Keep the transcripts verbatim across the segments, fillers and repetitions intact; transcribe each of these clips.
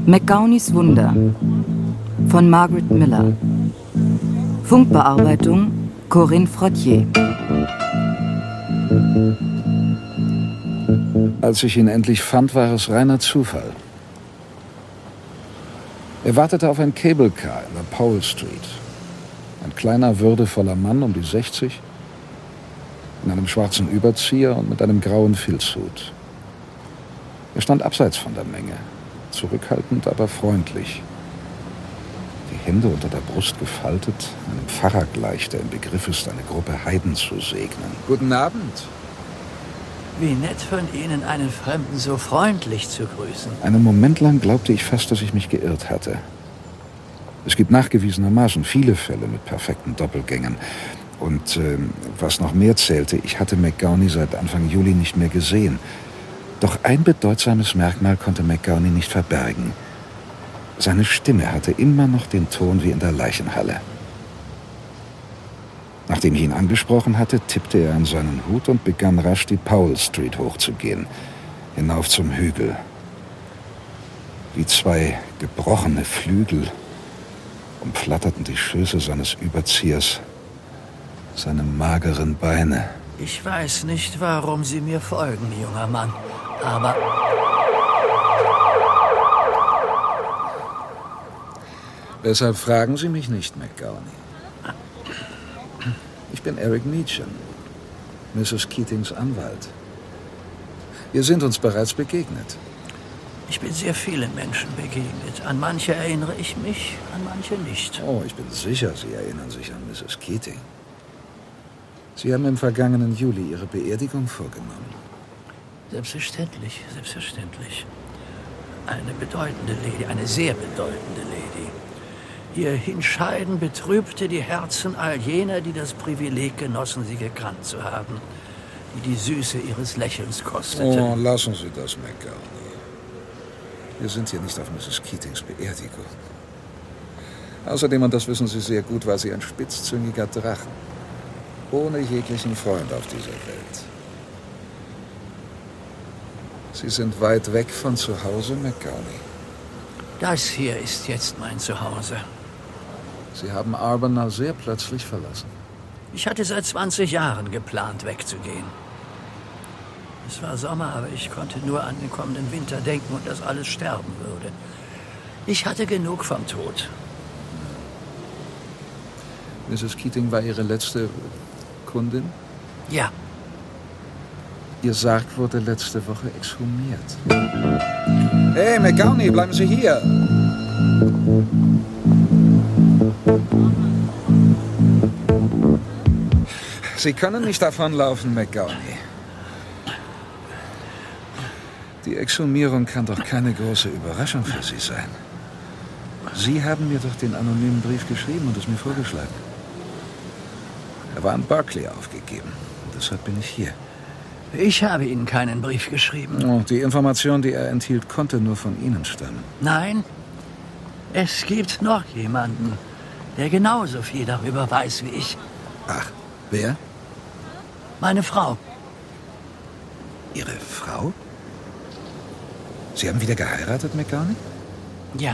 McGownys Wunder von Margaret Miller. Funkbearbeitung Corinne Frottier. Als ich ihn endlich fand, war es reiner Zufall. Er wartete auf ein Cable Car in der Powell Street. Ein kleiner, würdevoller Mann um die sechzig, in einem schwarzen Überzieher und mit einem grauen Filzhut. Er stand abseits von der Menge, zurückhaltend, aber freundlich. Die Hände unter der Brust gefaltet, einem Pfarrer gleich, der im Begriff ist, eine Gruppe Heiden zu segnen. Guten Abend. Wie nett von Ihnen, einen Fremden so freundlich zu grüßen. Einen Moment lang glaubte ich fast, dass ich mich geirrt hatte. Es gibt nachgewiesenermaßen viele Fälle mit perfekten Doppelgängern. Und äh, was noch mehr zählte, ich hatte McGowney seit Anfang Juli nicht mehr gesehen. Doch ein bedeutsames Merkmal konnte McGowney nicht verbergen. Seine Stimme hatte immer noch den Ton wie in der Leichenhalle. Nachdem ich ihn angesprochen hatte, tippte er an seinen Hut und begann rasch die Powell Street hochzugehen, hinauf zum Hügel. Wie zwei gebrochene Flügel umflatterten die Schöße seines Überziehers seine mageren Beine. Ich weiß nicht, warum Sie mir folgen, junger Mann, aber... Weshalb fragen Sie mich nicht, McGowney? Ich bin Eric Meacham, Misses Keatings Anwalt. Wir sind uns bereits begegnet. Ich bin sehr vielen Menschen begegnet. An manche erinnere ich mich, an manche nicht. Oh, ich bin sicher, Sie erinnern sich an Misses Keating. Sie haben im vergangenen Juli Ihre Beerdigung vorgenommen. Selbstverständlich, selbstverständlich. Eine bedeutende Lady, eine sehr bedeutende Lady. Ihr Hinscheiden betrübte die Herzen all jener, die das Privileg genossen, sie gekannt zu haben, die die Süße ihres Lächelns kosteten. Oh, lassen Sie das, McGowney. Wir sind hier nicht auf Misses Keatings Beerdigung. Außerdem, und das wissen Sie sehr gut, war sie ein spitzzüngiger Drachen, ohne jeglichen Freund auf dieser Welt. Sie sind weit weg von zu Hause, McGowney. Das hier ist jetzt mein Zuhause. Sie haben Arbor sehr plötzlich verlassen. Ich hatte seit zwanzig Jahren geplant, wegzugehen. Es war Sommer, aber ich konnte nur an den kommenden Winter denken und dass alles sterben würde. Ich hatte genug vom Tod. Misses Keating war Ihre letzte Kundin? Ja. Ihr Sarg wurde letzte Woche exhumiert. Hey, McGowney, bleiben Sie hier! Sie können nicht davonlaufen, McGowney. Die Exhumierung kann doch keine große Überraschung für Sie sein. Sie haben mir doch den anonymen Brief geschrieben und es mir vorgeschlagen. Er war in Berkeley aufgegeben. Und deshalb bin ich hier. Ich habe Ihnen keinen Brief geschrieben. Oh, die Information, die er enthielt, konnte nur von Ihnen stammen. Nein, es gibt noch jemanden, der genauso viel darüber weiß wie ich. Ach, wer? Meine Frau. Ihre Frau? Sie haben wieder geheiratet, McGowney? Ja.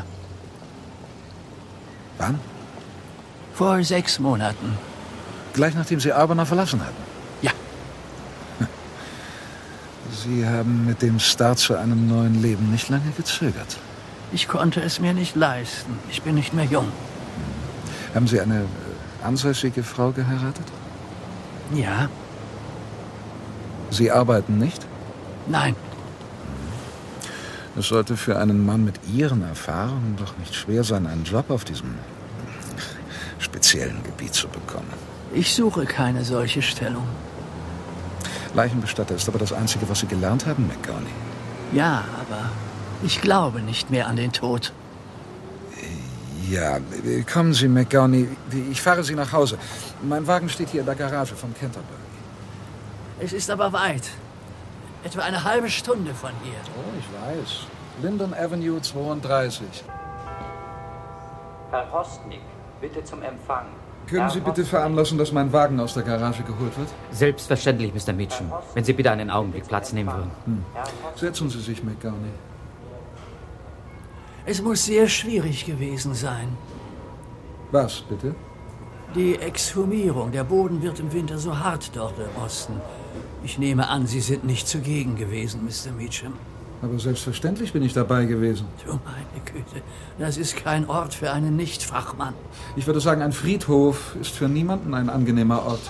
Wann? Vor sechs Monaten. Gleich nachdem Sie Arbor verlassen hatten? Ja. Sie haben mit dem Start zu einem neuen Leben nicht lange gezögert. Ich konnte es mir nicht leisten. Ich bin nicht mehr jung. Haben Sie eine ansässige Frau geheiratet? Ja. Sie arbeiten nicht? Nein. Es sollte für einen Mann mit Ihren Erfahrungen doch nicht schwer sein, einen Job auf diesem speziellen Gebiet zu bekommen. Ich suche keine solche Stellung. Leichenbestatter ist aber das Einzige, was Sie gelernt haben, McGowney. Ja, aber ich glaube nicht mehr an den Tod. Ja, kommen Sie, McGowney. Ich fahre Sie nach Hause. Mein Wagen steht hier in der Garage von Canterbury. Es ist aber weit. Etwa eine halbe Stunde von hier. Oh, ich weiß. Linden Avenue zweiunddreißig. Herr Hostnick, bitte zum Empfang. Können Herr Sie bitte Hostnick. veranlassen, dass mein Wagen aus der Garage geholt wird? Selbstverständlich, Mister Meacham. Wenn Sie bitte einen Augenblick Platz nehmen würden. Hm. Setzen Sie sich, McGowney. Es muss sehr schwierig gewesen sein. Was, bitte? Die Exhumierung. Der Boden wird im Winter so hart dort im Osten. Ich nehme an, Sie sind nicht zugegen gewesen, Mister Meacham. Aber selbstverständlich bin ich dabei gewesen. Du meine Güte, das ist kein Ort für einen Nicht-Fachmann. Ich würde sagen, ein Friedhof ist für niemanden ein angenehmer Ort.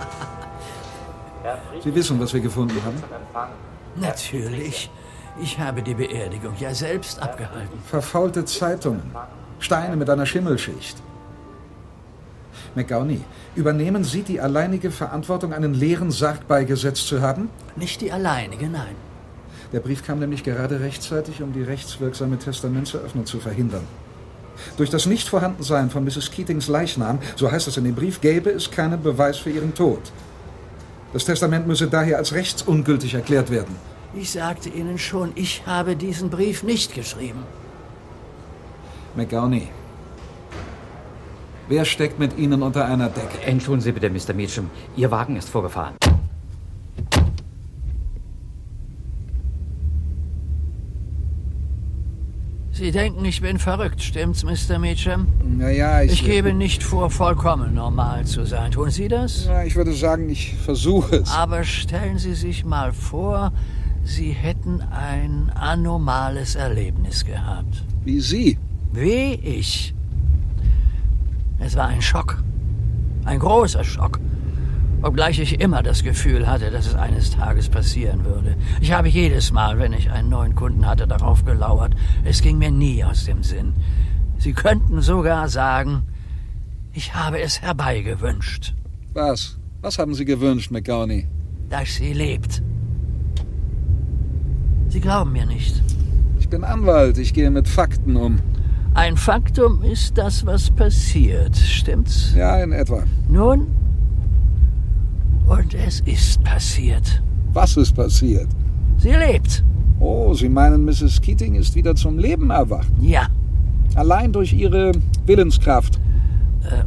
Sie wissen, was wir gefunden haben? Natürlich. Ich habe die Beerdigung ja selbst abgehalten. Verfaulte Zeitungen. Steine mit einer Schimmelschicht. McGowney, übernehmen Sie die alleinige Verantwortung, einen leeren Sarg beigesetzt zu haben? Nicht die alleinige, nein. Der Brief kam nämlich gerade rechtzeitig, um die rechtswirksame Testamentseröffnung zu verhindern. Durch das Nichtvorhandensein von Misses Keatings Leichnam, so heißt es in dem Brief, gäbe es keinen Beweis für ihren Tod. Das Testament müsse daher als rechtsungültig erklärt werden. Ich sagte Ihnen schon, ich habe diesen Brief nicht geschrieben. McGowney, wer steckt mit Ihnen unter einer Decke? Entschuldigen Sie bitte, Mister Meacham. Ihr Wagen ist vorgefahren. Sie denken, ich bin verrückt, stimmt's, Mister Meacham? Naja, ich... Ich gebe nicht vor, vollkommen normal zu sein. Tun Sie das? Ja, ich würde sagen, ich versuche es. Aber stellen Sie sich mal vor, Sie hätten ein anomales Erlebnis gehabt. Wie Sie? Wie ich. Es war ein Schock. Ein großer Schock. Obgleich ich immer das Gefühl hatte, dass es eines Tages passieren würde. Ich habe jedes Mal, wenn ich einen neuen Kunden hatte, darauf gelauert. Es ging mir nie aus dem Sinn. Sie könnten sogar sagen, ich habe es herbeigewünscht. Was? Was haben Sie gewünscht, McGowney? Dass sie lebt. Sie glauben mir nicht. Ich bin Anwalt, ich gehe mit Fakten um. Ein Faktum ist das, was passiert, stimmt's? Ja, in etwa. Nun, und es ist passiert. Was ist passiert? Sie lebt. Oh, Sie meinen, Misses Keating ist wieder zum Leben erwacht? Ja. Allein durch ihre Willenskraft? Äh,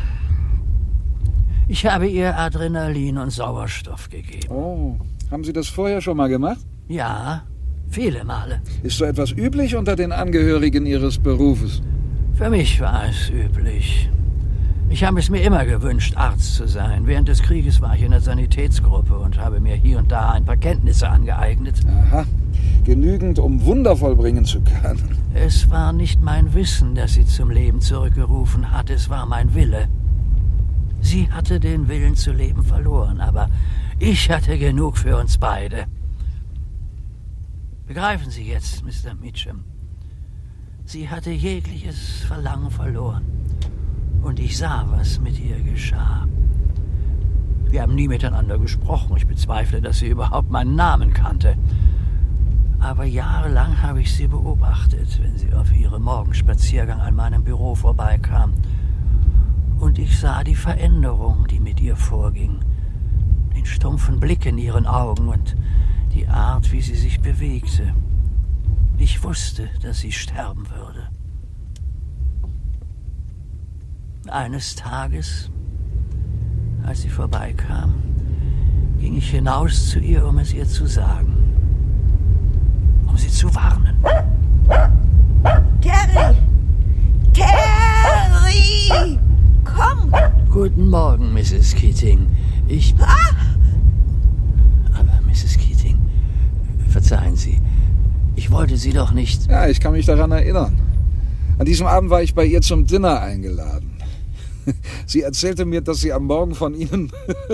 ich habe ihr Adrenalin und Sauerstoff gegeben. Oh, haben Sie das vorher schon mal gemacht? Ja, viele Male. Ist so etwas üblich unter den Angehörigen Ihres Berufes? Für mich war es üblich. Ich habe es mir immer gewünscht, Arzt zu sein. Während des Krieges war ich in der Sanitätsgruppe und habe mir hier und da ein paar Kenntnisse angeeignet. Aha, genügend, um Wunder vollbringen zu können. Es war nicht mein Wissen, das sie zum Leben zurückgerufen hat, es war mein Wille. Sie hatte den Willen zu leben verloren, aber ich hatte genug für uns beide. Begreifen Sie jetzt, Mister Meacham. Sie hatte jegliches Verlangen verloren. Und ich sah, was mit ihr geschah. Wir haben nie miteinander gesprochen. Ich bezweifle, dass sie überhaupt meinen Namen kannte. Aber jahrelang habe ich sie beobachtet, wenn sie auf ihrem Morgenspaziergang an meinem Büro vorbeikam. Und ich sah die Veränderung, die mit ihr vorging. Den stumpfen Blick in ihren Augen und die Art, wie sie sich bewegte. Ich wusste, dass sie sterben würde. Eines Tages, als sie vorbeikam, ging ich hinaus zu ihr, um es ihr zu sagen. Um sie zu warnen. Terry! Terry! Komm! Guten Morgen, Misses Keating. Ich... Ah! Aber, Misses Keating, verzeihen Sie, ich wollte Sie doch nicht... Ja, ich kann mich daran erinnern. An diesem Abend war ich bei ihr zum Dinner eingeladen. Sie erzählte mir, dass sie am Morgen von Ihnen...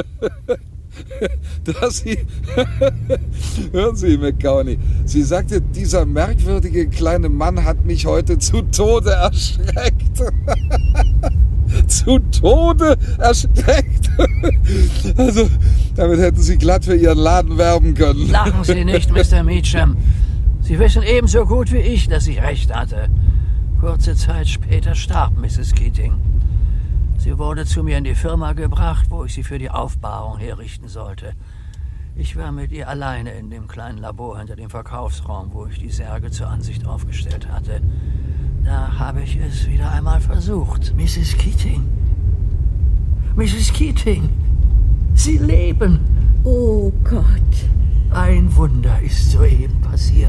dass sie... Hören Sie, McGowney. Sie sagte, dieser merkwürdige kleine Mann hat mich heute zu Tode erschreckt. Zu Tode erschreckt. Also, damit hätten Sie glatt für Ihren Laden werben können. Lachen Sie nicht, Mister Meacham. Sie wissen ebenso gut wie ich, dass ich recht hatte. Kurze Zeit später starb Misses Keating. Sie wurde zu mir in die Firma gebracht, wo ich sie für die Aufbahrung herrichten sollte. Ich war mit ihr alleine in dem kleinen Labor hinter dem Verkaufsraum, wo ich die Särge zur Ansicht aufgestellt hatte. Da habe ich es wieder einmal versucht. Misses Keating. Misses Keating. Sie leben. Oh Gott. Ein Wunder ist soeben passiert.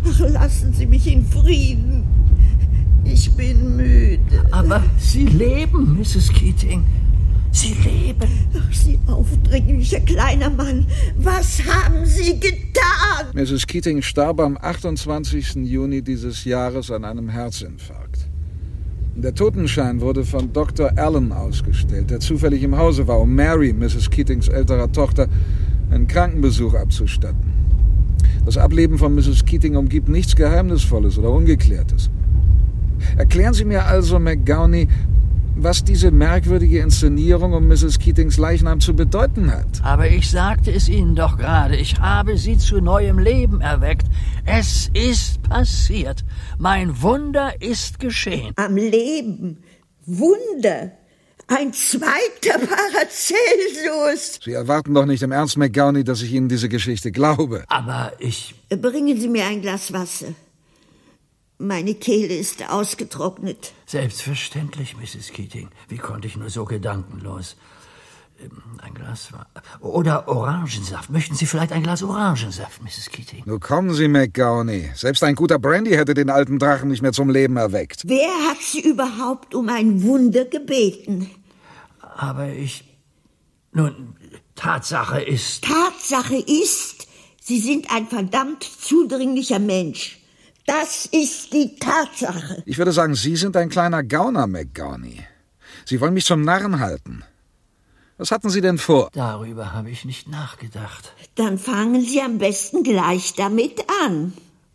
Ach, lassen Sie mich in Frieden. Ich bin müde. Aber Sie leben, Misses Keating. Sie leben. Ach, Sie aufdringlicher kleiner Mann. Was haben Sie getan? Misses Keating starb am achtundzwanzigsten Juni dieses Jahres an einem Herzinfarkt. Der Totenschein wurde von Doktor Allen ausgestellt, der zufällig im Hause war, um Mary, Misses Keatings älterer Tochter, einen Krankenbesuch abzustatten. Das Ableben von Misses Keating umgibt nichts Geheimnisvolles oder Ungeklärtes. Erklären Sie mir also, McGowney, was diese merkwürdige Inszenierung um Misses Keatings Leichnam zu bedeuten hat. Aber ich sagte es Ihnen doch gerade. Ich habe sie zu neuem Leben erweckt. Es ist passiert. Mein Wunder ist geschehen. Am Leben. Wunder. Ein zweiter Paracelsus. Sie erwarten doch nicht im Ernst, McGowney, dass ich Ihnen diese Geschichte glaube. Aber ich... Bringen Sie mir ein Glas Wasser. Meine Kehle ist ausgetrocknet. Selbstverständlich, Misses Keating. Wie konnte ich nur so gedankenlos? Ein Glas... Oder Orangensaft. Möchten Sie vielleicht ein Glas Orangensaft, Misses Keating? Nun kommen Sie, McGowney. Selbst ein guter Brandy hätte den alten Drachen nicht mehr zum Leben erweckt. Wer hat Sie überhaupt um ein Wunder gebeten? Aber ich... Nun, Tatsache ist... Tatsache ist, Sie sind ein verdammt zudringlicher Mensch. Das ist die Tatsache. Ich würde sagen, Sie sind ein kleiner Gauner, McGowney. Sie wollen mich zum Narren halten. Was hatten Sie denn vor? Darüber habe ich nicht nachgedacht. Dann fangen Sie am besten gleich damit an.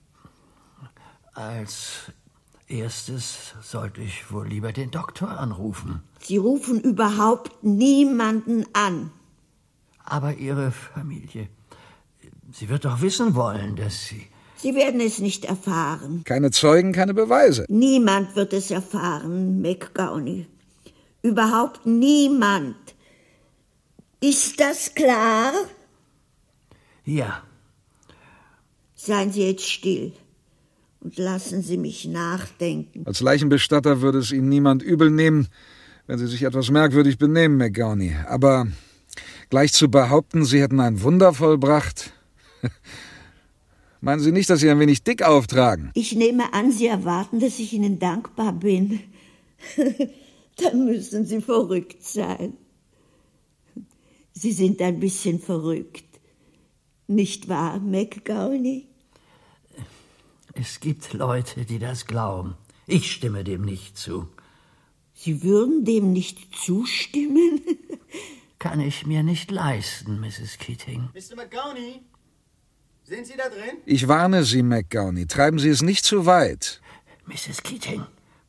Als erstes sollte ich wohl lieber den Doktor anrufen. Sie rufen überhaupt niemanden an. Aber Ihre Familie, sie wird doch wissen wollen, dass Sie... Sie werden es nicht erfahren. Keine Zeugen, keine Beweise. Niemand wird es erfahren, McGowney. Überhaupt niemand. Ist das klar? Ja. Seien Sie jetzt still und lassen Sie mich nachdenken. Als Leichenbestatter würde es Ihnen niemand übel nehmen, wenn Sie sich etwas merkwürdig benehmen, McGowney. Aber gleich zu behaupten, Sie hätten ein Wunder vollbracht... Meinen Sie nicht, dass Sie ein wenig dick auftragen? Ich nehme an, Sie erwarten, dass ich Ihnen dankbar bin. Dann müssen Sie verrückt sein. Sie sind ein bisschen verrückt. Nicht wahr, McGowney? Es gibt Leute, die das glauben. Ich stimme dem nicht zu. Sie würden dem nicht zustimmen? Kann ich mir nicht leisten, Misses Keating. Mister McGowney? Sind Sie da drin? Ich warne Sie, McGowney. Treiben Sie es nicht zu weit. Misses Keating.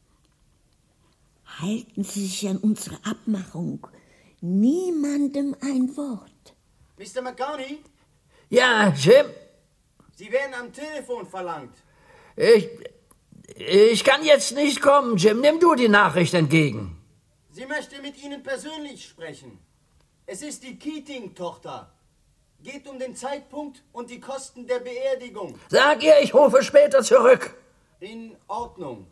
Halten Sie sich an unsere Abmachung. Niemandem ein Wort. Mister McGowney? Ja, Jim? Sie werden am Telefon verlangt. Ich... Ich kann jetzt nicht kommen, Jim. Nimm du die Nachricht entgegen. Sie möchte mit Ihnen persönlich sprechen. Es ist die Keating-Tochter. Geht um den Zeitpunkt und die Kosten der Beerdigung. Sag ihr, ich rufe später zurück. In Ordnung.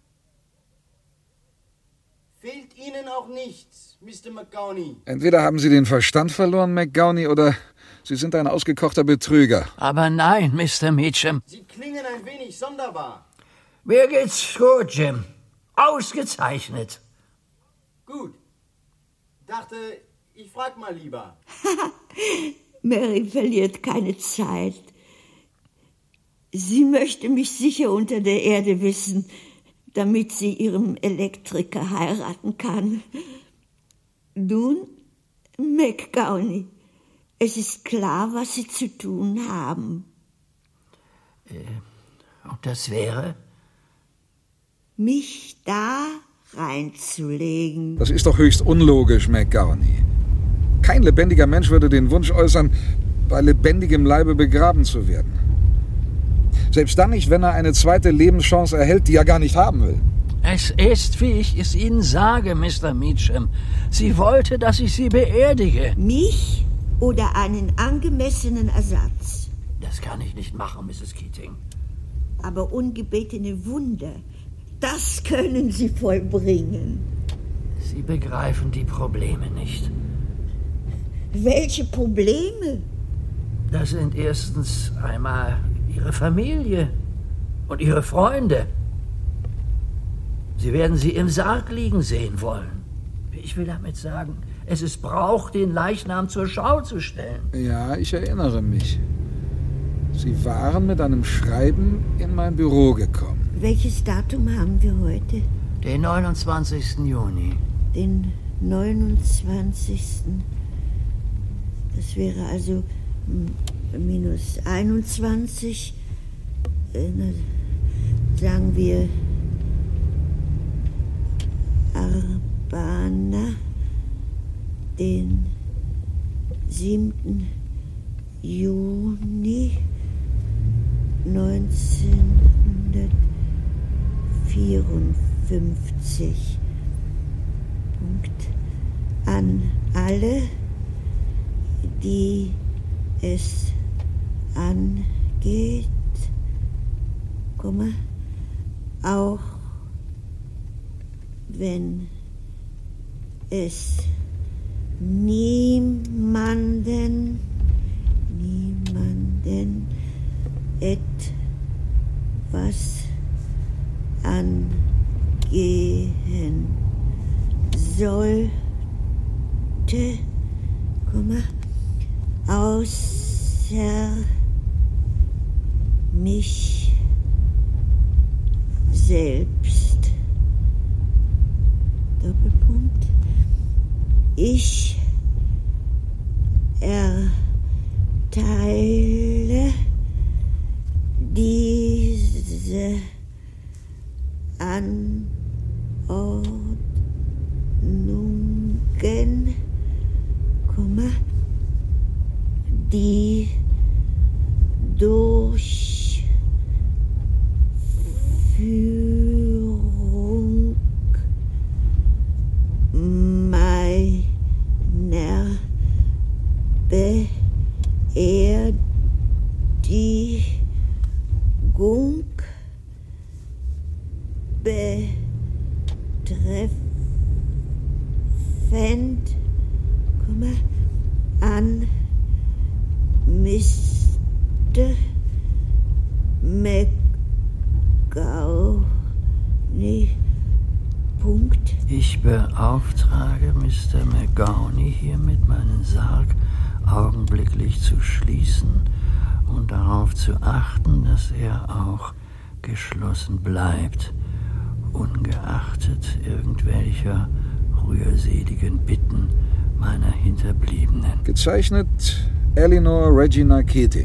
Fehlt Ihnen auch nichts, Mister McGowney? Entweder haben Sie den Verstand verloren, McGowney, oder Sie sind ein ausgekochter Betrüger. Aber nein, Mister Meacham. Sie klingen ein wenig sonderbar. Mir geht's gut, Jim. Ausgezeichnet. Gut. Dachte, ich frag mal lieber. Mary verliert keine Zeit. Sie möchte mich sicher unter der Erde wissen, damit sie ihren Elektriker heiraten kann. Nun, McGowney, es ist klar, was Sie zu tun haben. Äh, und das wäre? Mich da reinzulegen. Das ist doch höchst unlogisch, McGowney. Kein lebendiger Mensch würde den Wunsch äußern, bei lebendigem Leibe begraben zu werden. Selbst dann nicht, wenn er eine zweite Lebenschance erhält, die er gar nicht haben will. Es ist, wie ich es Ihnen sage, Mister Meacham. Sie wollte, dass ich Sie beerdige. Mich oder einen angemessenen Ersatz? Das kann ich nicht machen, Misses Keating. Aber ungebetene Wunder, das können Sie vollbringen. Sie begreifen die Probleme nicht. Welche Probleme? Das sind erstens einmal Ihre Familie. Und Ihre Freunde, Sie werden sie im Sarg liegen sehen wollen. Ich will damit sagen, es ist Brauch, den Leichnam zur Schau zu stellen. Ja, ich erinnere mich. Sie waren mit einem Schreiben in mein Büro gekommen. Welches Datum haben wir heute? Den neunundzwanzigsten Juni. Den neunundzwanzigsten Das wäre also minus einundzwanzig. Äh, sagen wir Arbana, den siebten Juni neunzehnhundertvierundfünfzig. Punkt. An alle, die es angeht, Komma, auch wenn es niemanden, niemanden etwas angehen sollte, Komma, außer mich selbst. Doppelpunkt. Ich erteile diese Anordnungen, Komma, die Durchführung meiner Beerdigung betreffend, Komma, an Mister McGowney. Punkt. Ich beauftrage Mister McGowney hiermit, meinen Sarg augenblicklich zu schließen und darauf zu achten, dass er auch geschlossen bleibt, ungeachtet irgendwelcher rührseligen Bitten meiner Hinterbliebenen. Gezeichnet Eleanor Regina Keating.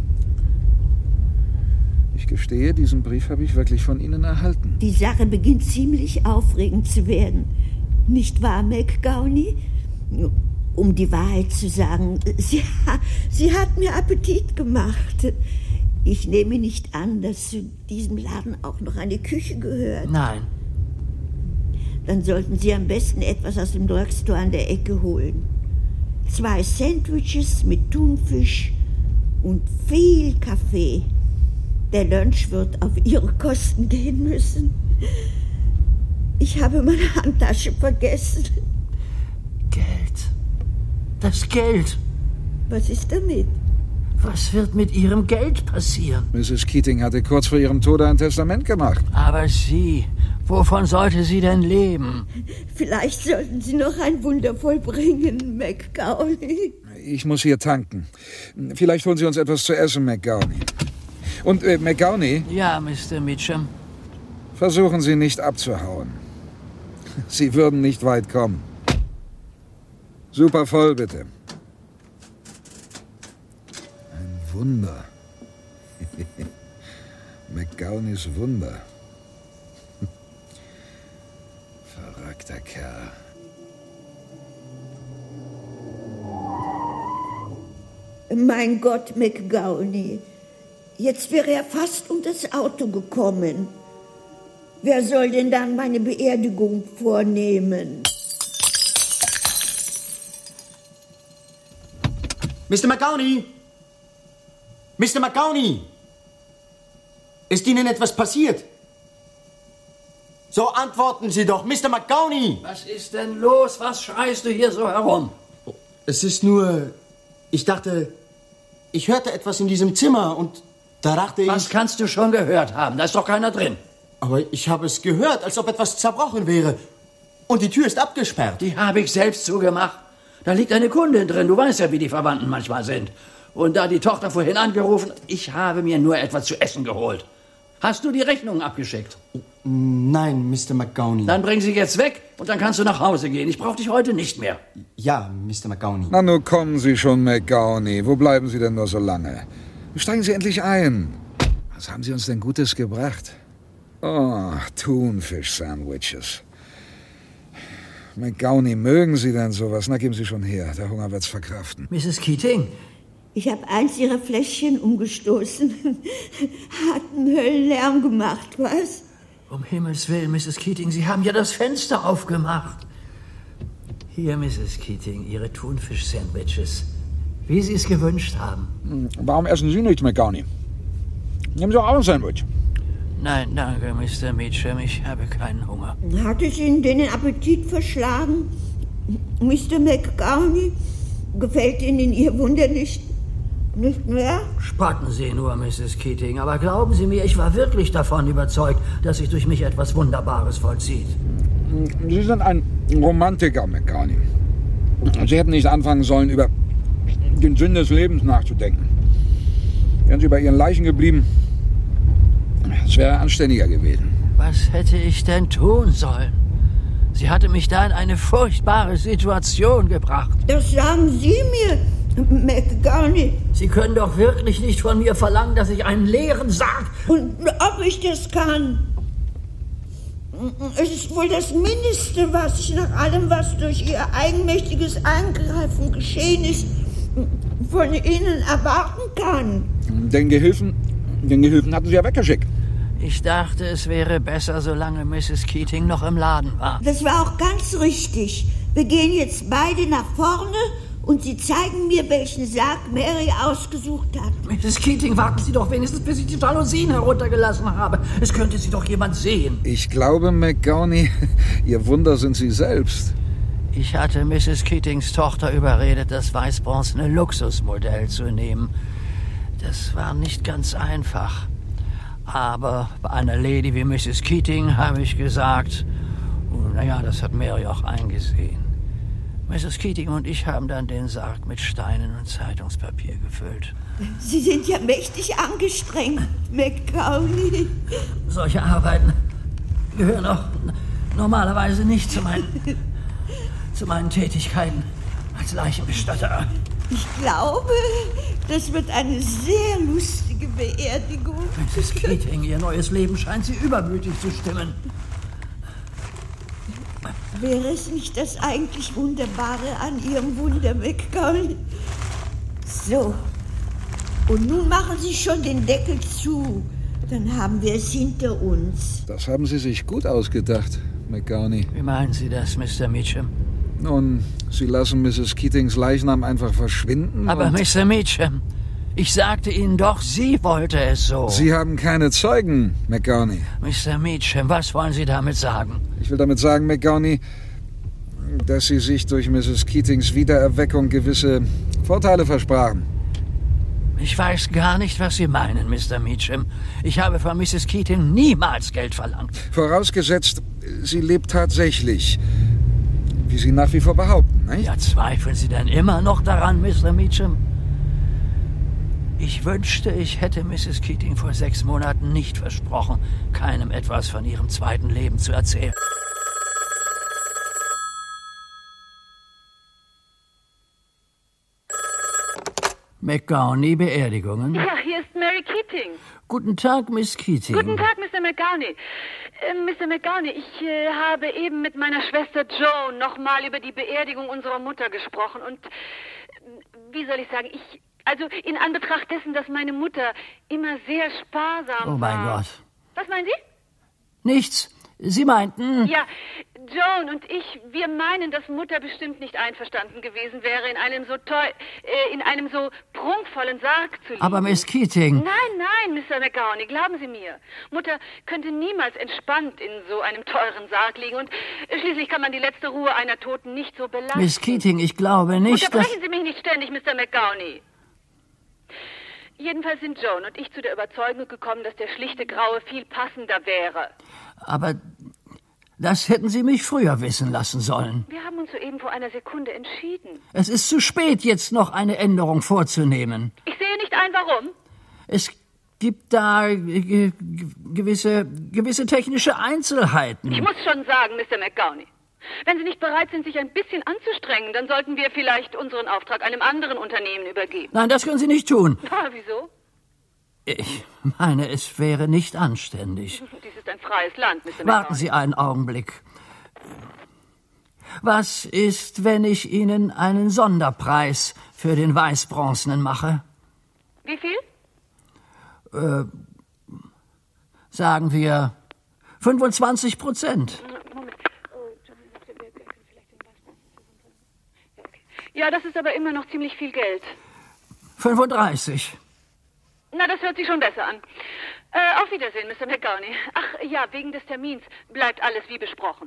Ich gestehe, diesen Brief habe ich wirklich von Ihnen erhalten. Die Sache beginnt ziemlich aufregend zu werden. Nicht wahr, McGowney? Um die Wahrheit zu sagen, sie, sie hat mir Appetit gemacht. Ich nehme nicht an, dass zu diesem Laden auch noch eine Küche gehört. Nein. Dann sollten Sie am besten etwas aus dem Drugstore an der Ecke holen. Zwei Sandwiches mit Thunfisch und viel Kaffee. Der Lunch wird auf Ihre Kosten gehen müssen. Ich habe meine Handtasche vergessen. Geld. Das Geld. Was ist damit? Was wird mit Ihrem Geld passieren? Misses Keating hatte kurz vor ihrem Tode ein Testament gemacht. Aber Sie, wovon sollte sie denn leben? Vielleicht sollten Sie noch ein Wunder vollbringen, McGowney. Ich muss hier tanken. Vielleicht holen Sie uns etwas zu essen, McGowney. Und, äh, McGowney? Ja, Mister Meacham. Versuchen Sie nicht abzuhauen. Sie würden nicht weit kommen. Super voll, bitte. Ein Wunder. McGowneys Wunder. Verrückter Kerl. Mein Gott, McGowney. Jetzt wäre er fast um das Auto gekommen. Wer soll denn dann meine Beerdigung vornehmen? Mister McGowney! Mister McGowney! Ist Ihnen etwas passiert? So antworten Sie doch, Mister McGowney! Was ist denn los? Was schreist du hier so herum? Es ist nur... Ich dachte, ich hörte etwas in diesem Zimmer und Da dachte ich... Was kannst du schon gehört haben? Da ist doch keiner drin. Aber ich habe es gehört, als ob etwas zerbrochen wäre. Und die Tür ist abgesperrt. Die habe ich selbst zugemacht. Da liegt eine Kundin drin. Du weißt ja, wie die Verwandten manchmal sind. Und da die Tochter vorhin angerufen, ich habe mir nur etwas zu essen geholt. Hast du die Rechnung abgeschickt? Nein, Mister McGowney. Dann bring sie jetzt weg und dann kannst du nach Hause gehen. Ich brauche dich heute nicht mehr. Ja, Mister McGowney. Na, nun kommen Sie schon, McGowney. Wo bleiben Sie denn nur so lange? Steigen Sie endlich ein. Was haben Sie uns denn Gutes gebracht? Oh, Thunfisch-Sandwiches. McGowney, mögen Sie denn sowas? Na, geben Sie schon her. Der Hunger wird's verkraften. Misses Keating? Ich habe eins ihrer Fläschchen umgestoßen. Hat einen Höllenlärm gemacht, was? Um Himmels Willen, Misses Keating, Sie haben ja das Fenster aufgemacht. Hier, Misses Keating, Ihre Thunfisch-Sandwiches. Wie Sie es gewünscht haben. Warum essen Sie nichts, McGowney? Nehmen Sie auch ein Sandwich. Nein, danke, Mister Meacham, ich habe keinen Hunger. Hat es Ihnen den Appetit verschlagen? Mister McGowney? Gefällt Ihnen Ihr Wunder nicht? Nicht mehr? Spotten Sie nur, Misses Keating, aber glauben Sie mir, ich war wirklich davon überzeugt, dass sich durch mich etwas Wunderbares vollzieht. Sie sind ein Romantiker, McGowney. Sie hätten nicht anfangen sollen, über den Sinn des Lebens nachzudenken. Wären Sie bei Ihren Leichen geblieben, es wäre anständiger gewesen. Was hätte ich denn tun sollen? Sie hatte mich da in eine furchtbare Situation gebracht. Das sagen Sie mir, McGowney. Sie können doch wirklich nicht von mir verlangen, dass ich einen leeren Sarg... Und ob ich das kann? Es ist wohl das Mindeste, was ich nach allem, was durch Ihr eigenmächtiges Eingreifen geschehen ist, von Ihnen erwarten kann. Den Gehilfen, den Gehilfen hatten Sie ja weggeschickt. Ich dachte, es wäre besser, solange Misses Keating noch im Laden war. Das war auch ganz richtig. Wir gehen jetzt beide nach vorne und Sie zeigen mir, welchen Sarg Mary ausgesucht hat. Misses Keating, warten Sie doch wenigstens, bis ich die Jalousien heruntergelassen habe. Es könnte Sie doch jemand sehen. Ich glaube, McGowney, Ihr Wunder sind Sie selbst. Ich hatte Misses Keatings Tochter überredet, das weißbronzene Luxusmodell zu nehmen. Das war nicht ganz einfach. Aber bei einer Lady wie Misses Keating habe ich gesagt, oh, naja, das hat Mary auch eingesehen. Misses Keating und ich haben dann den Sarg mit Steinen und Zeitungspapier gefüllt. Sie sind ja mächtig angestrengt, McGowney. Solche Arbeiten gehören auch normalerweise nicht zu meinen, zu meinen Tätigkeiten als Leichenbestatter. Ich glaube, das wird eine sehr lustige Beerdigung. Misses Keating, Ihr neues Leben scheint Sie übermütig zu stimmen. Wäre es nicht das eigentlich Wunderbare an Ihrem Wunder, McGowney? So, und nun machen Sie schon den Deckel zu. Dann haben wir es hinter uns. Das haben Sie sich gut ausgedacht, McGowney. Wie meinen Sie das, Mister Meacham? Nun, Sie lassen Misses Keatings Leichnam einfach verschwinden. Aber Mister Meacham, ich sagte Ihnen doch, sie wollte es so. Sie haben keine Zeugen, McGowney. Mister Meacham, was wollen Sie damit sagen? Ich will damit sagen, McGowney, dass Sie sich durch Misses Keatings Wiedererweckung gewisse Vorteile versprachen. Ich weiß gar nicht, was Sie meinen, Mister Meacham. Ich habe von Misses Keating niemals Geld verlangt. Vorausgesetzt, sie lebt tatsächlich, wie Sie nach wie vor behaupten, nicht? Ja, zweifeln Sie denn immer noch daran, Mister Meacham? Ich wünschte, ich hätte Misses Keating vor sechs Monaten nicht versprochen, keinem etwas von ihrem zweiten Leben zu erzählen. McGowney, Beerdigungen. Ja, hier ist Mary Keating. Guten Tag, Miss Keating. Guten Tag, Mister McGowney. Äh, Mister McGowney, ich äh, habe eben mit meiner Schwester Joan nochmal über die Beerdigung unserer Mutter gesprochen. Und, äh, wie soll ich sagen, ich... Also in Anbetracht dessen, dass meine Mutter immer sehr sparsam war... Oh mein war. Gott. Was meinen Sie? Nichts. Sie meinten... Ja, Joan und ich, wir meinen, dass Mutter bestimmt nicht einverstanden gewesen wäre, in einem so teuer, äh, in einem so prunkvollen Sarg zu liegen. Aber Miss Keating... Nein, nein, Mister McGowney, glauben Sie mir. Mutter könnte niemals entspannt in so einem teuren Sarg liegen und schließlich kann man die letzte Ruhe einer Toten nicht so belasten. Miss Keating, ich glaube nicht, dass... Unterbrechen Sie mich nicht ständig, Mister McGowney. Jedenfalls sind Joan und ich zu der Überzeugung gekommen, dass der schlichte Graue viel passender wäre. Aber das hätten Sie mich früher wissen lassen sollen. Wir haben uns soeben vor einer Sekunde entschieden. Es ist zu spät, jetzt noch eine Änderung vorzunehmen. Ich sehe nicht ein, warum. Es gibt da äh, gewisse, gewisse technische Einzelheiten. Ich muss schon sagen, Mister McGowney, wenn Sie nicht bereit sind, sich ein bisschen anzustrengen, dann sollten wir vielleicht unseren Auftrag einem anderen Unternehmen übergeben. Nein, das können Sie nicht tun. Ah, wieso? Ich meine, es wäre nicht anständig. Dies ist ein freies Land, Mister Warten McGowney. Sie einen Augenblick. Was ist, wenn ich Ihnen einen Sonderpreis für den Weißbronzenen mache? Wie viel? Äh, sagen wir fünfundzwanzig Prozent. Moment. Ja, das ist aber immer noch ziemlich viel Geld. fünfunddreißig. Na, das hört sich schon besser an. Äh, auf Wiedersehen, Mister McGowney. Ach ja, wegen des Termins bleibt alles wie besprochen.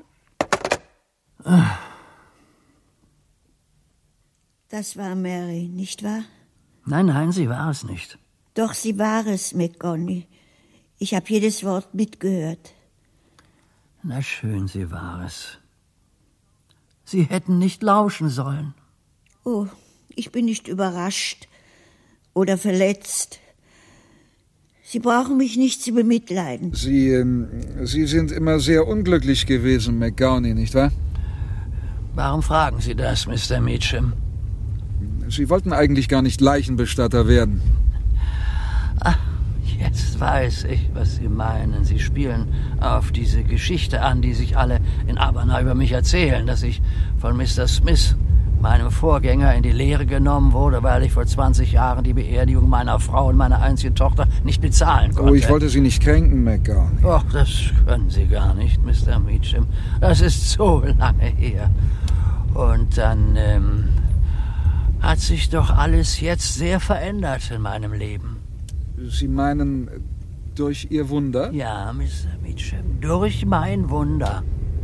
Das war Mary, nicht wahr? Nein, nein, sie war es nicht. Doch, sie war es, McGowney. Ich habe jedes Wort mitgehört. Na schön, sie war es. Sie hätten nicht lauschen sollen. Oh, ich bin nicht überrascht oder verletzt. Sie brauchen mich nicht zu bemitleiden. Sie, ähm, Sie sind immer sehr unglücklich gewesen, McGowney, nicht wahr? Warum fragen Sie das, Mister Meacham? Sie wollten eigentlich gar nicht Leichenbestatter werden. Ach, jetzt weiß ich, was Sie meinen. Sie spielen auf diese Geschichte an, die sich alle in Abana über mich erzählen, dass ich von Mister Smith, meinem Vorgänger, in die Lehre genommen wurde, weil ich vor zwanzig Jahren die Beerdigung meiner Frau und meiner einzigen Tochter nicht bezahlen konnte. Oh, ich wollte Sie nicht kränken, McGowney. Och, das können Sie gar nicht, Mister Meacham. Das ist so lange her. Und dann ähm, hat sich doch alles jetzt sehr verändert in meinem Leben. Sie meinen durch Ihr Wunder? Ja, Mister Meacham, durch mein Wunder.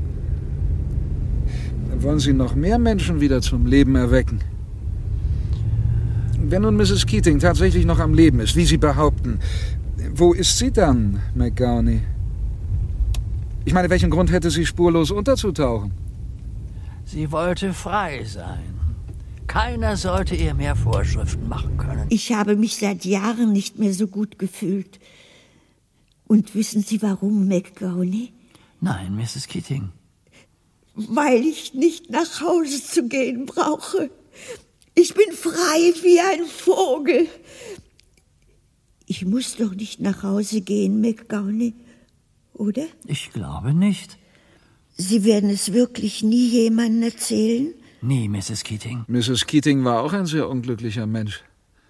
Wollen Sie noch mehr Menschen wieder zum Leben erwecken? Wenn nun Misses Keating tatsächlich noch am Leben ist, wie Sie behaupten, wo ist sie dann, McGowney? Ich meine, welchen Grund hätte sie spurlos unterzutauchen? Sie wollte frei sein. Keiner sollte ihr mehr Vorschriften machen können. Ich habe mich seit Jahren nicht mehr so gut gefühlt. Und wissen Sie warum, McGowney? Nein, Misses Keating. Weil ich nicht nach Hause zu gehen brauche. Ich bin frei wie ein Vogel. Ich muss doch nicht nach Hause gehen, McGowney, oder? Ich glaube nicht. Sie werden es wirklich nie jemandem erzählen? Nie, Misses Keating. Misses Keating war auch ein sehr unglücklicher Mensch.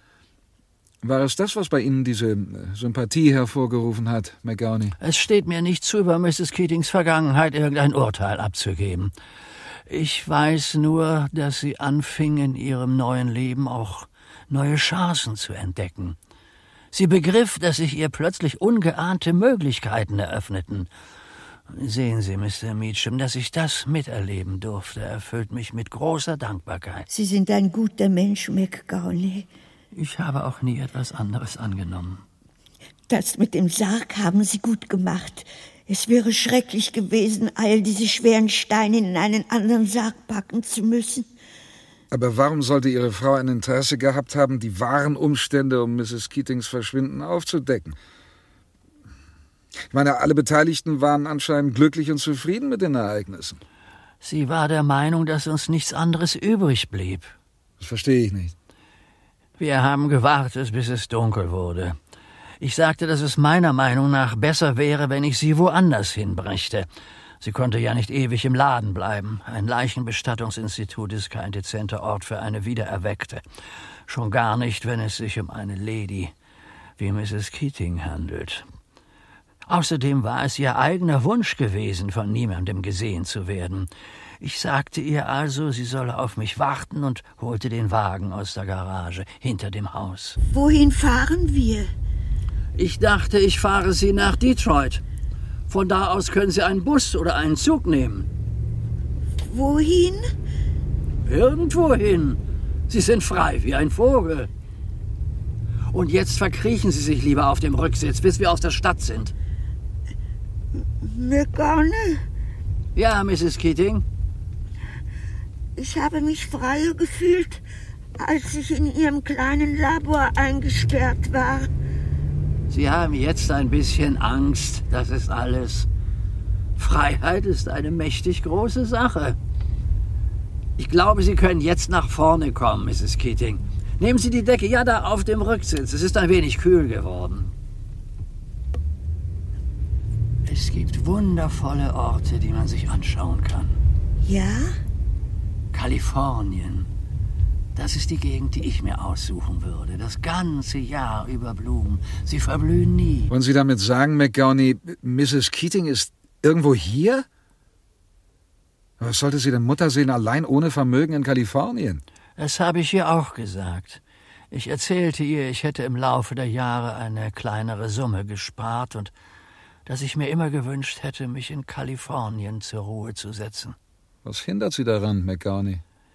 War es das, was bei Ihnen diese Sympathie hervorgerufen hat, McGowney? Es steht mir nicht zu, über Misses Keatings Vergangenheit irgendein Urteil abzugeben. Ich weiß nur, dass sie anfing, in ihrem neuen Leben auch neue Chancen zu entdecken. Sie begriff, dass sich ihr plötzlich ungeahnte Möglichkeiten eröffneten. Sehen Sie, Mister Meacham, dass ich das miterleben durfte, erfüllt mich mit großer Dankbarkeit. Sie sind ein guter Mensch, McGowney. Ich habe auch nie etwas anderes angenommen. Das mit dem Sarg haben Sie gut gemacht. Es wäre schrecklich gewesen, all diese schweren Steine in einen anderen Sarg packen zu müssen. Aber warum sollte Ihre Frau ein Interesse gehabt haben, die wahren Umstände um Misses Keatings Verschwinden aufzudecken? Ich meine, alle Beteiligten waren anscheinend glücklich und zufrieden mit den Ereignissen. Sie war der Meinung, dass uns nichts anderes übrig blieb. Das verstehe ich nicht. Wir haben gewartet, bis es dunkel wurde. Ich sagte, dass es meiner Meinung nach besser wäre, wenn ich sie woanders hinbrächte. Sie konnte ja nicht ewig im Laden bleiben. Ein Leichenbestattungsinstitut ist kein dezenter Ort für eine Wiedererweckte. Schon gar nicht, wenn es sich um eine Lady wie Misses Keating handelt. Außerdem war es ihr eigener Wunsch gewesen, von niemandem gesehen zu werden. Ich sagte ihr also, sie solle auf mich warten und holte den Wagen aus der Garage hinter dem Haus. Wohin fahren wir? Ich dachte, ich fahre Sie nach Detroit. Von da aus können Sie einen Bus oder einen Zug nehmen. Wohin? Irgendwohin. Sie sind frei wie ein Vogel. Und jetzt verkriechen Sie sich lieber auf dem Rücksitz, bis wir aus der Stadt sind. McGonagall? Ja, Misses Keating? Ich habe mich freier gefühlt, als ich in Ihrem kleinen Labor eingesperrt war. Sie haben jetzt ein bisschen Angst, das ist alles. Freiheit ist eine mächtig große Sache. Ich glaube, Sie können jetzt nach vorne kommen, Misses Keating. Nehmen Sie die Decke, ja, da auf dem Rücksitz. Es ist ein wenig kühl geworden. Es gibt wundervolle Orte, die man sich anschauen kann. Ja? Kalifornien. Das ist die Gegend, die ich mir aussuchen würde. Das ganze Jahr über Blumen. Sie verblühen nie. Wollen Sie damit sagen, McGonagall, Misses Keating ist irgendwo hier? Was sollte sie denn Mutter sehen, allein ohne Vermögen in Kalifornien? Das habe ich ihr auch gesagt. Ich erzählte ihr, ich hätte im Laufe der Jahre eine kleinere Summe gespart und dass ich mir immer gewünscht hätte, mich in Kalifornien zur Ruhe zu setzen. Was hindert Sie daran, McGonagall?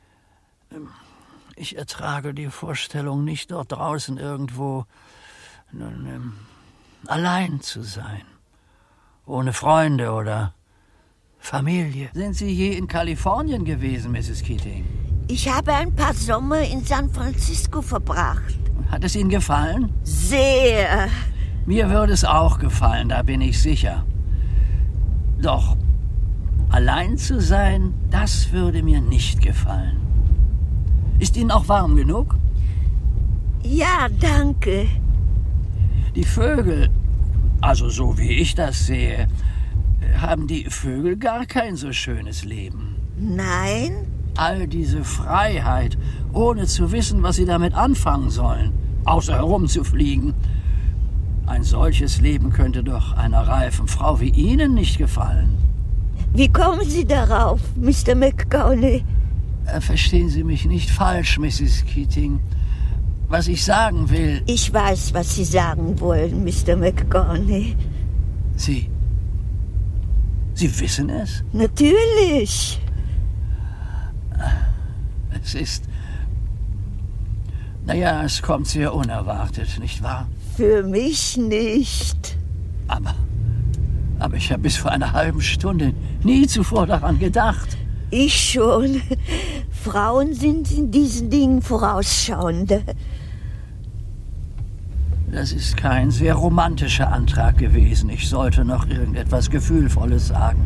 Ich ertrage die Vorstellung, nicht dort draußen irgendwo nun, ähm, allein zu sein. Ohne Freunde oder Familie. Sind Sie je in Kalifornien gewesen, Misses Keating? Ich habe ein paar Sommer in San Francisco verbracht. Hat es Ihnen gefallen? Sehr. Mir würde es auch gefallen, da bin ich sicher. Doch allein zu sein, das würde mir nicht gefallen. Ist Ihnen auch warm genug? Ja, danke. Die Vögel, also so wie ich das sehe, haben die Vögel gar kein so schönes Leben. Nein? All diese Freiheit, ohne zu wissen, was sie damit anfangen sollen, außer herumzufliegen. Ein solches Leben könnte doch einer reifen Frau wie Ihnen nicht gefallen. Wie kommen Sie darauf, Mister McGonagall? Verstehen Sie mich nicht falsch, Misses Keating. Was ich sagen will... Ich weiß, was Sie sagen wollen, Mister McGonagall. Sie... Sie wissen es? Natürlich. Es ist... Naja, es kommt sehr unerwartet, nicht wahr? Für mich nicht. Aber... Aber ich habe bis vor einer halben Stunde nie zuvor daran gedacht. Ich schon. Frauen sind in diesen Dingen vorausschauender. Das ist kein sehr romantischer Antrag gewesen. Ich sollte noch irgendetwas Gefühlvolles sagen.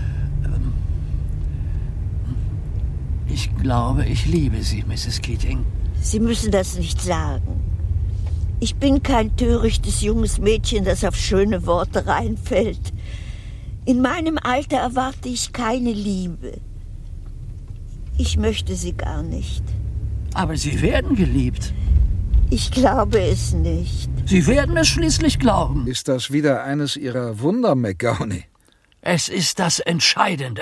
Ich glaube, ich liebe Sie, Misses Keating. Sie müssen das nicht sagen. Ich bin kein törichtes junges Mädchen, das auf schöne Worte reinfällt. In meinem Alter erwarte ich keine Liebe. Ich möchte sie gar nicht. Aber Sie werden geliebt. Ich glaube es nicht. Sie werden es schließlich glauben. Ist das wieder eines Ihrer Wunder, McGonagall? Es ist das Entscheidende.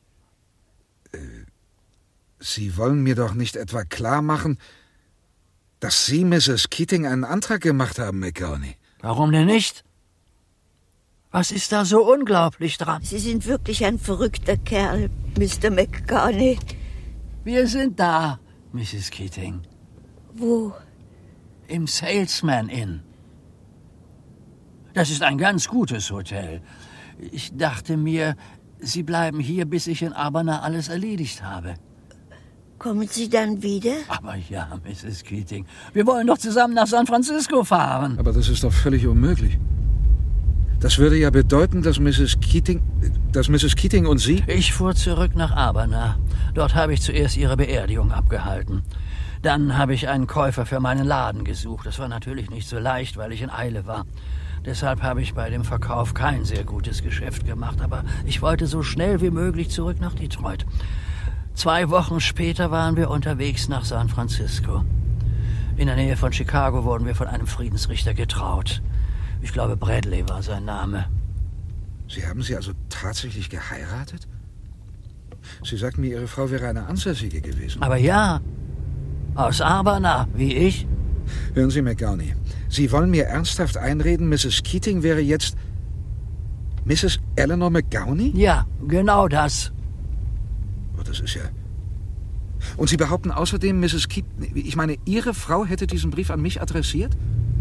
Äh, Sie wollen mir doch nicht etwa klar machen, dass Sie, Misses Keating, einen Antrag gemacht haben, McGonagall. Warum denn nicht? Was ist da so unglaublich dran? Sie sind wirklich ein verrückter Kerl, Mister McGonagall. Wir sind da, Misses Keating. Wo? Im Salesman Inn. Das ist ein ganz gutes Hotel. Ich dachte mir, Sie bleiben hier, bis ich in Abana alles erledigt habe. Kommen Sie dann wieder? Aber ja, Misses Keating. Wir wollen doch zusammen nach San Francisco fahren. Aber das ist doch völlig unmöglich. Das würde ja bedeuten, dass Misses Keating, dass Misses Keating und Sie... Ich fuhr zurück nach Abana. Dort habe ich zuerst ihre Beerdigung abgehalten. Dann habe ich einen Käufer für meinen Laden gesucht. Das war natürlich nicht so leicht, weil ich in Eile war. Deshalb habe ich bei dem Verkauf kein sehr gutes Geschäft gemacht. Aber ich wollte so schnell wie möglich zurück nach Detroit. Zwei Wochen später waren wir unterwegs nach San Francisco. In der Nähe von Chicago wurden wir von einem Friedensrichter getraut. Ich glaube, Bradley war sein Name. Sie haben sie also tatsächlich geheiratet? Sie sagten mir, Ihre Frau wäre eine Ansässige gewesen. Aber ja, aus Abana, wie ich. Hören Sie, McGonagall, Sie wollen mir ernsthaft einreden, Misses Keating wäre jetzt Misses Eleanor McGonagall? Ja, genau das. Oh, das ist ja... Und Sie behaupten außerdem, Misses Keating... Ich meine, Ihre Frau hätte diesen Brief an mich adressiert?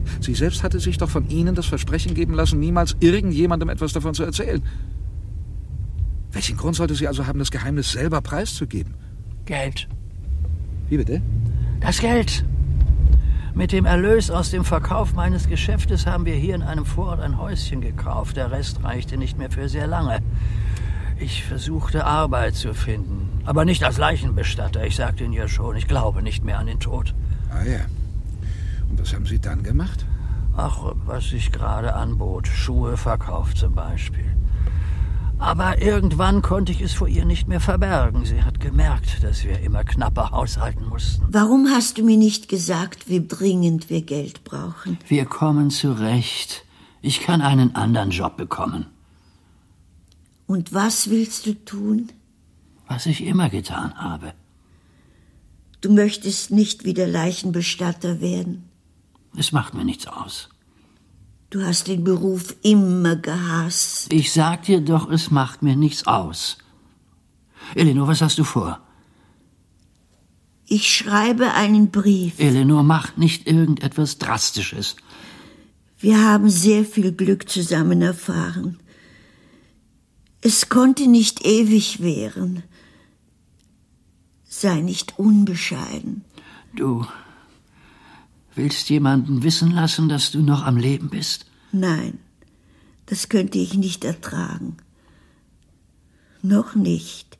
Sie selbst hatte sich doch von Ihnen das Versprechen geben lassen, niemals irgendjemandem etwas davon zu erzählen. Welchen Grund sollte sie also haben, das Geheimnis selber preiszugeben? Geld. Wie bitte? Das Geld. Mit dem Erlös aus dem Verkauf meines Geschäftes haben wir hier in einem Vorort ein Häuschen gekauft. Der Rest reichte nicht mehr für sehr lange. Ich versuchte Arbeit zu finden, aber nicht als Leichenbestatter. Ich sagte Ihnen ja schon, ich glaube nicht mehr an den Tod. Ah ja. Und was haben Sie dann gemacht? Ach, was sich gerade anbot. Schuhe verkauft zum Beispiel. Aber irgendwann konnte ich es vor ihr nicht mehr verbergen. Sie hat gemerkt, dass wir immer knapper haushalten mussten. Warum hast du mir nicht gesagt, wie dringend wir Geld brauchen? Wir kommen zurecht. Ich kann einen anderen Job bekommen. Und was willst du tun? Was ich immer getan habe. Du möchtest nicht wieder Leichenbestatter werden. Es macht mir nichts aus. Du hast den Beruf immer gehasst. Ich sag dir doch, es macht mir nichts aus. Eleanor, was hast du vor? Ich schreibe einen Brief. Eleanor, mach nicht irgendetwas Drastisches. Wir haben sehr viel Glück zusammen erfahren. Es konnte nicht ewig währen. Sei nicht unbescheiden. Du willst jemanden wissen lassen, dass du noch am Leben bist? Nein, das könnte ich nicht ertragen. Noch nicht.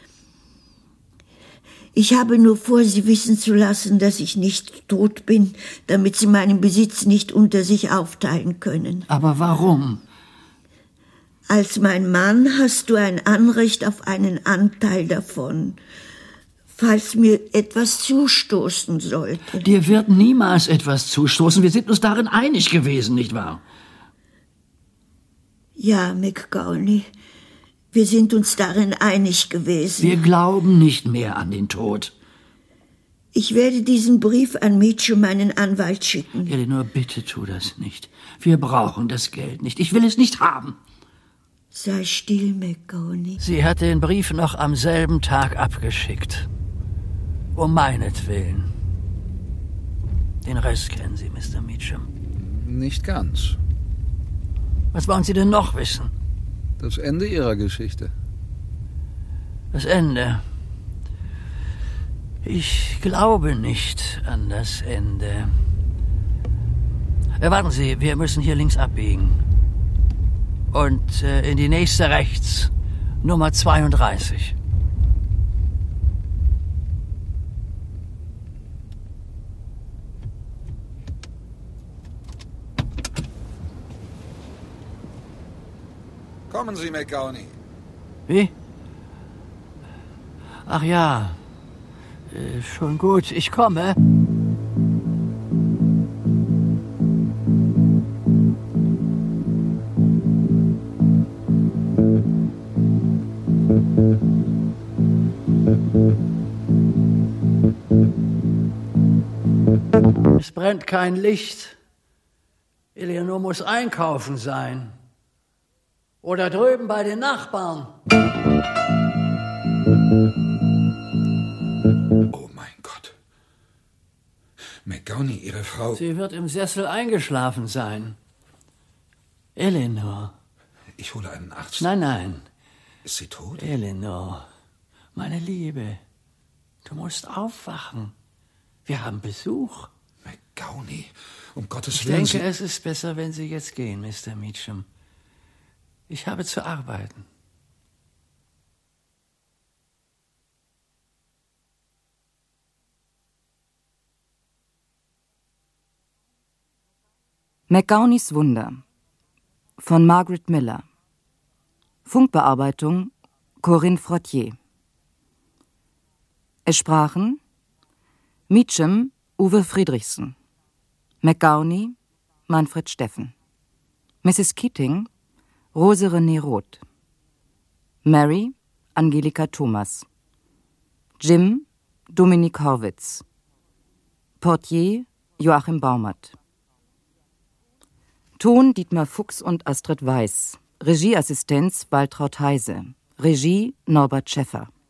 Ich habe nur vor, Sie wissen zu lassen, dass ich nicht tot bin, damit Sie meinen Besitz nicht unter sich aufteilen können. Aber warum? Als mein Mann hast du ein Anrecht auf einen Anteil davon, falls mir etwas zustoßen sollte. Dir wird niemals etwas zustoßen. Wir sind uns darin einig gewesen, nicht wahr? Ja, McGowney, wir sind uns darin einig gewesen. Wir glauben nicht mehr an den Tod. Ich werde diesen Brief an Meacham, meinen Anwalt, schicken. Eleanor, bitte tu das nicht. Wir brauchen das Geld nicht. Ich will es nicht haben. Sei still, McGowney. Sie hat den Brief noch am selben Tag abgeschickt. Um meinetwillen. Den Rest kennen Sie, Mister Meacham. Nicht ganz. Was wollen Sie denn noch wissen? Das Ende Ihrer Geschichte. Das Ende. Ich glaube nicht an das Ende. Äh, warten Sie, wir müssen hier links abbiegen. Und äh, in die nächste rechts. Nummer zweiunddreißig. Kommen Sie, McGowney. Wie? Ach ja. Äh, schon gut, ich komme. Es brennt kein Licht. Eleanor muss einkaufen sein. Oder drüben bei den Nachbarn. Oh mein Gott. McGowney, Ihre Frau... Sie wird im Sessel eingeschlafen sein. Eleanor. Ich hole einen Arzt. Nein, nein. Ist sie tot? Eleanor, meine Liebe, du musst aufwachen. Wir haben Besuch. McGowney, um Gottes Ich Willen... denke, Sie... es ist besser, wenn Sie jetzt gehen, Mister Meacham. Ich habe zu arbeiten. McGowneys Wunder von Margaret Miller. Funkbearbeitung Corinne Frottier. Es sprachen Meacham Uwe Friedrichsen, McGowney Manfred Steffen, Misses Keating Rose René Roth, Mary Angelika Thomas, Jim Dominik Horwitz, Portier Joachim Baumert. Ton Dietmar Fuchs und Astrid Weiß, Regieassistenz Waltraud Heise, Regie Norbert Schäffer.